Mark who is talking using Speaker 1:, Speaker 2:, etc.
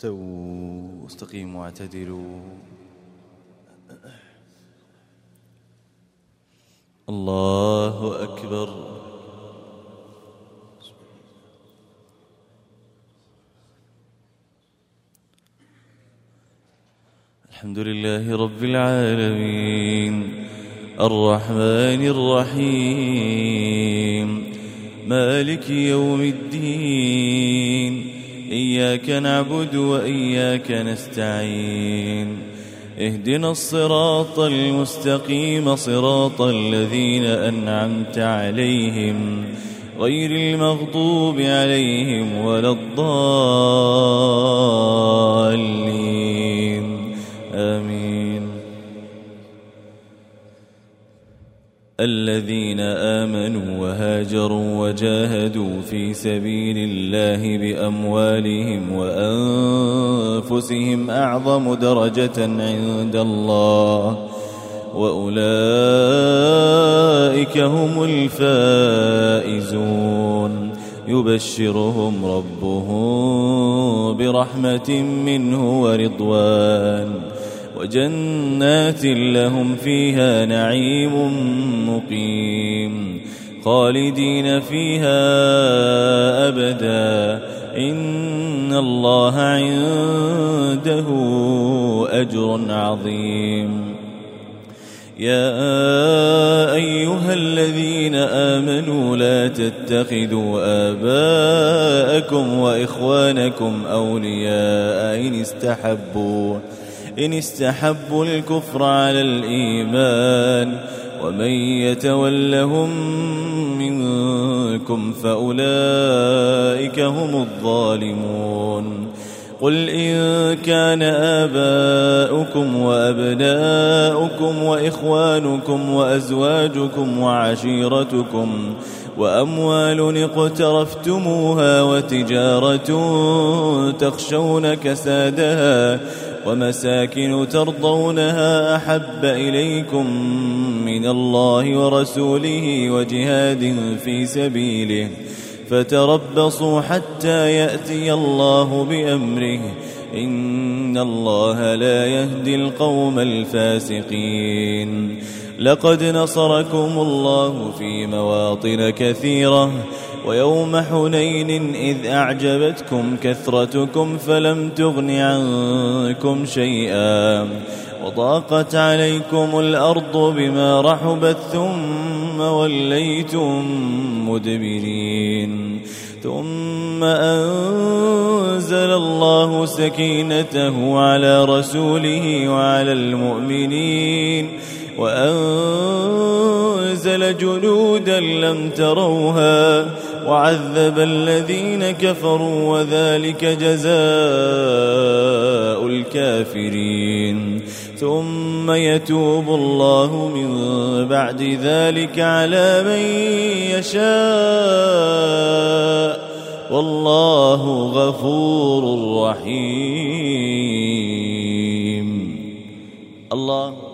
Speaker 1: استووا استقيموا واعتدلوا. الله أكبر. الحمد لله رب العالمين الرحمن الرحيم مالك يوم الدين إياك نعبد وإياك نستعين اهدنا الصراط المستقيم صراط الذين أنعمت عليهم غير المغضوب عليهم ولا الضالين آمين. الذين آمنوا وهاجروا وجاهدوا في سبيل الله بأموالهم وأنفسهم أعظم درجة عند الله وأولئك هم الفائزون. يبشرهم ربهم برحمة منه ورضوان وجنات لهم فيها نعيم مقيم خالدين فيها أبدا إن الله عنده أجر عظيم. يا أيها الذين آمنوا لا تتخذوا آباءكم وإخوانكم أولياء إن استحبوا الكفر على الإيمان ومن يتولهم منكم فأولئك هم الظالمون. قل إن كان آباؤكم وأبناؤكم وإخوانكم وأزواجكم وعشيرتكم وأموال اقترفتموها وتجارة تخشون كسادها ومساكن ترضونها أحب إليكم من الله ورسوله وجهاد في سبيله فتربصوا حتى يأتي الله بأمره إن الله لا يهدي القوم الفاسقين. لقد نصركم الله في مواطن كثيرة ويوم حنين إذ أعجبتكم كثرتكم فلم تغن عنكم شيئا وضاقت عليكم الأرض بما رحبت ثم وليتم مدبرين ثم أنزل الله سكينته على رسوله وعلى المؤمنين وأنزل جنودا لم تروها وعذب الذين كفروا وذلك جزاء الكافرين. ثم يتوب الله من بعد ذلك على من يشاء والله غفور رحيم. الله